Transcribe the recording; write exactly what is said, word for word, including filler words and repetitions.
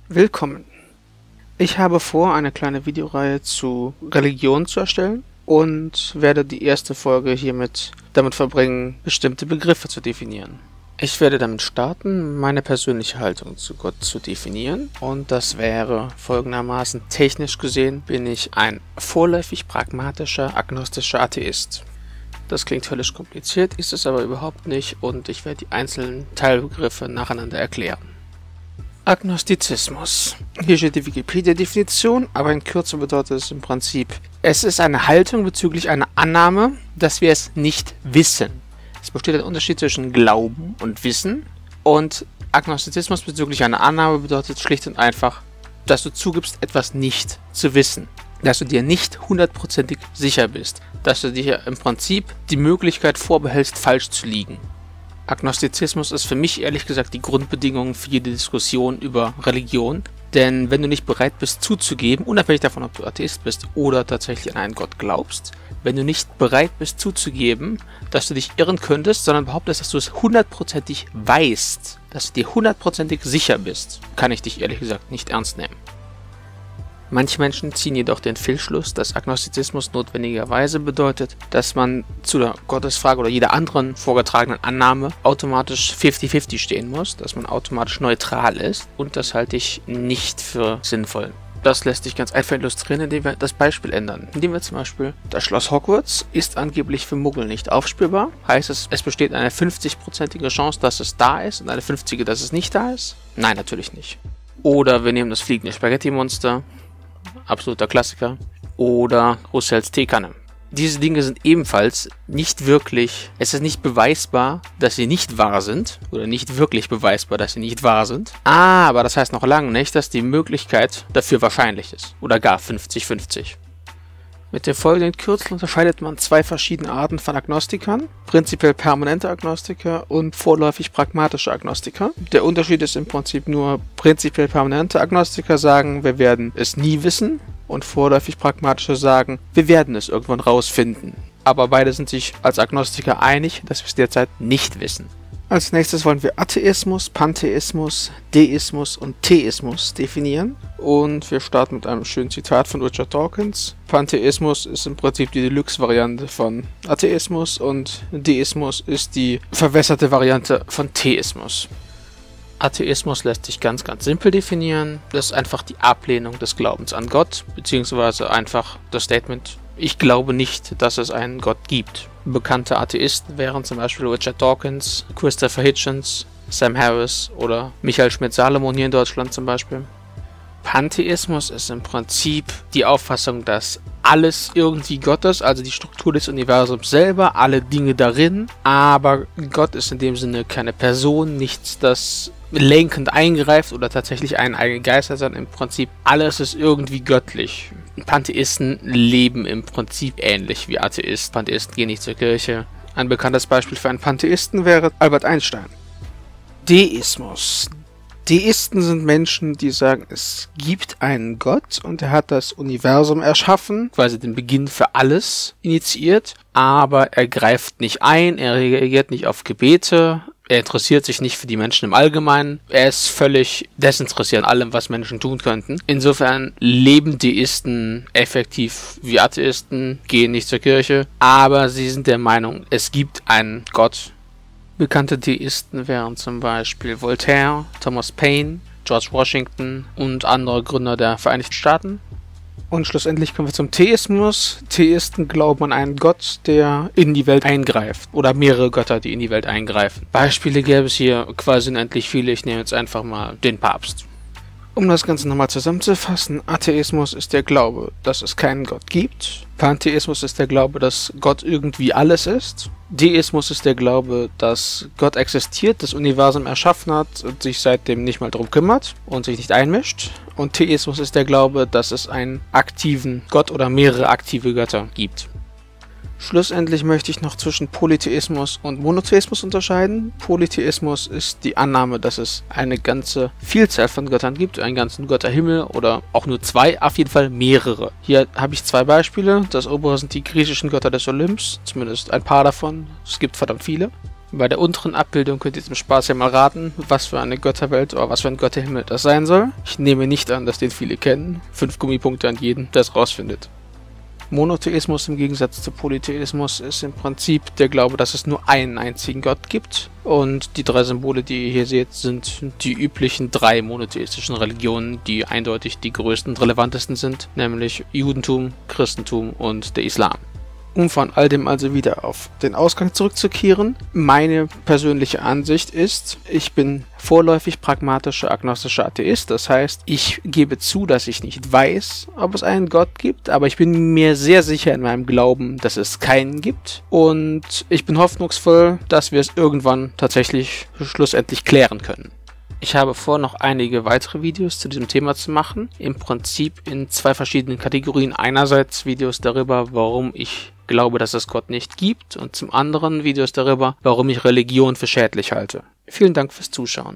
Willkommen! Ich habe vor, eine kleine Videoreihe zu Religion zu erstellen und werde die erste Folge hiermit damit verbringen, bestimmte Begriffe zu definieren. Ich werde damit starten, meine persönliche Haltung zu Gott zu definieren, und das wäre folgendermaßen: Technisch gesehen bin ich ein vorläufig pragmatischer, agnostischer Atheist. Das klingt völlig kompliziert, ist es aber überhaupt nicht, und ich werde die einzelnen Teilbegriffe nacheinander erklären. Agnostizismus. Hier steht die Wikipedia-Definition, aber in Kürze bedeutet es im Prinzip: Es ist eine Haltung bezüglich einer Annahme, dass wir es nicht wissen. Es besteht ein Unterschied zwischen Glauben und Wissen, und Agnostizismus bezüglich einer Annahme bedeutet schlicht und einfach, dass du zugibst, etwas nicht zu wissen. Dass du dir nicht hundertprozentig sicher bist. Dass du dir im Prinzip die Möglichkeit vorbehältst, falsch zu liegen. Agnostizismus ist für mich ehrlich gesagt die Grundbedingung für jede Diskussion über Religion, denn wenn du nicht bereit bist zuzugeben, unabhängig davon, ob du Atheist bist oder tatsächlich an einen Gott glaubst, wenn du nicht bereit bist zuzugeben, dass du dich irren könntest, sondern behauptest, dass du es hundertprozentig weißt, dass du dir hundertprozentig sicher bist, kann ich dich ehrlich gesagt nicht ernst nehmen. Manche Menschen ziehen jedoch den Fehlschluss, dass Agnostizismus notwendigerweise bedeutet, dass man zu der Gottesfrage oder jeder anderen vorgetragenen Annahme automatisch fifty fifty stehen muss, dass man automatisch neutral ist, und das halte ich nicht für sinnvoll. Das lässt sich ganz einfach illustrieren, indem wir das Beispiel ändern. Indem wir zum Beispiel: Das Schloss Hogwarts ist angeblich für Muggel nicht aufspürbar. Heißt es, es besteht eine fünfzig-prozentige Chance, dass es da ist, und eine fünfzige, dass es nicht da ist? Nein, natürlich nicht. Oder wir nehmen das fliegende Spaghetti-Monster. Absoluter Klassiker. Oder Russells Teekanne. Diese Dinge sind ebenfalls nicht wirklich, es ist nicht beweisbar, dass sie nicht wahr sind, oder nicht wirklich beweisbar, dass sie nicht wahr sind. Aber das heißt noch lange nicht, dass die Möglichkeit dafür wahrscheinlich ist, oder gar fünfzig fünfzig. Mit dem folgenden Kürzel unterscheidet man zwei verschiedene Arten von Agnostikern: prinzipiell permanente Agnostiker und vorläufig pragmatische Agnostiker. Der Unterschied ist im Prinzip nur: prinzipiell permanente Agnostiker sagen, wir werden es nie wissen, und vorläufig pragmatische sagen, wir werden es irgendwann rausfinden. Aber beide sind sich als Agnostiker einig, dass wir es derzeit nicht wissen. Als nächstes wollen wir Atheismus, Pantheismus, Deismus und Theismus definieren. Und wir starten mit einem schönen Zitat von Richard Dawkins. Pantheismus ist im Prinzip die Deluxe-Variante von Atheismus, und Deismus ist die verwässerte Variante von Theismus. Atheismus lässt sich ganz, ganz simpel definieren. Das ist einfach die Ablehnung des Glaubens an Gott, beziehungsweise einfach das Statement: Ich glaube nicht, dass es einen Gott gibt. Bekannte Atheisten wären zum Beispiel Richard Dawkins, Christopher Hitchens, Sam Harris oder Michael Schmidt-Salomon hier in Deutschland zum Beispiel. Pantheismus ist im Prinzip die Auffassung, dass alles irgendwie Gott ist, also die Struktur des Universums selber, alle Dinge darin, aber Gott ist in dem Sinne keine Person, nichts, das lenkend eingreift oder tatsächlich einen eigenen Geist hat, sondern im Prinzip alles ist irgendwie göttlich. Pantheisten leben im Prinzip ähnlich wie Atheisten. Pantheisten gehen nicht zur Kirche. Ein bekanntes Beispiel für einen Pantheisten wäre Albert Einstein. Deismus. Deisten sind Menschen, die sagen, es gibt einen Gott und er hat das Universum erschaffen, quasi den Beginn für alles initiiert, aber er greift nicht ein, er reagiert nicht auf Gebete, er interessiert sich nicht für die Menschen im Allgemeinen, er ist völlig desinteressiert an allem, was Menschen tun könnten. Insofern leben Deisten effektiv wie Atheisten, gehen nicht zur Kirche, aber sie sind der Meinung, es gibt einen Gott. Bekannte Deisten wären zum Beispiel Voltaire, Thomas Paine, George Washington und andere Gründer der Vereinigten Staaten. Und schlussendlich kommen wir zum Theismus. Theisten glauben an einen Gott, der in die Welt eingreift. Oder mehrere Götter, die in die Welt eingreifen. Beispiele gäbe es hier quasi unendlich viele. Ich nehme jetzt einfach mal den Papst. Um das Ganze nochmal zusammenzufassen: Atheismus ist der Glaube, dass es keinen Gott gibt. Pantheismus ist der Glaube, dass Gott irgendwie alles ist. Deismus ist der Glaube, dass Gott existiert, das Universum erschaffen hat und sich seitdem nicht mal drum kümmert und sich nicht einmischt. Und Theismus ist der Glaube, dass es einen aktiven Gott oder mehrere aktive Götter gibt. Schlussendlich möchte ich noch zwischen Polytheismus und Monotheismus unterscheiden. Polytheismus ist die Annahme, dass es eine ganze Vielzahl von Göttern gibt, einen ganzen Götterhimmel oder auch nur zwei, auf jeden Fall mehrere. Hier habe ich zwei Beispiele. Das obere sind die griechischen Götter des Olymps, zumindest ein paar davon. Es gibt verdammt viele. Bei der unteren Abbildung könnt ihr zum Spaß ja mal raten, was für eine Götterwelt oder was für ein Götterhimmel das sein soll. Ich nehme nicht an, dass den viele kennen. Fünf Gummipunkte an jeden, der es rausfindet. Monotheismus im Gegensatz zu Polytheismus ist im Prinzip der Glaube, dass es nur einen einzigen Gott gibt. Und die drei Symbole, die ihr hier seht, sind die üblichen drei monotheistischen Religionen, die eindeutig die größten und relevantesten sind, nämlich Judentum, Christentum und der Islam. Um von all dem also wieder auf den Ausgang zurückzukehren, meine persönliche Ansicht ist, ich bin vorläufig pragmatischer agnostischer Atheist. Das heißt, ich gebe zu, dass ich nicht weiß, ob es einen Gott gibt, aber ich bin mir sehr sicher in meinem Glauben, dass es keinen gibt. Und ich bin hoffnungsvoll, dass wir es irgendwann tatsächlich schlussendlich klären können. Ich habe vor, noch einige weitere Videos zu diesem Thema zu machen. Im Prinzip in zwei verschiedenen Kategorien. Einerseits Videos darüber, warum ich glaube, dass es Gott nicht gibt, und zum anderen Videos darüber, warum ich Religion für schädlich halte. Vielen Dank fürs Zuschauen.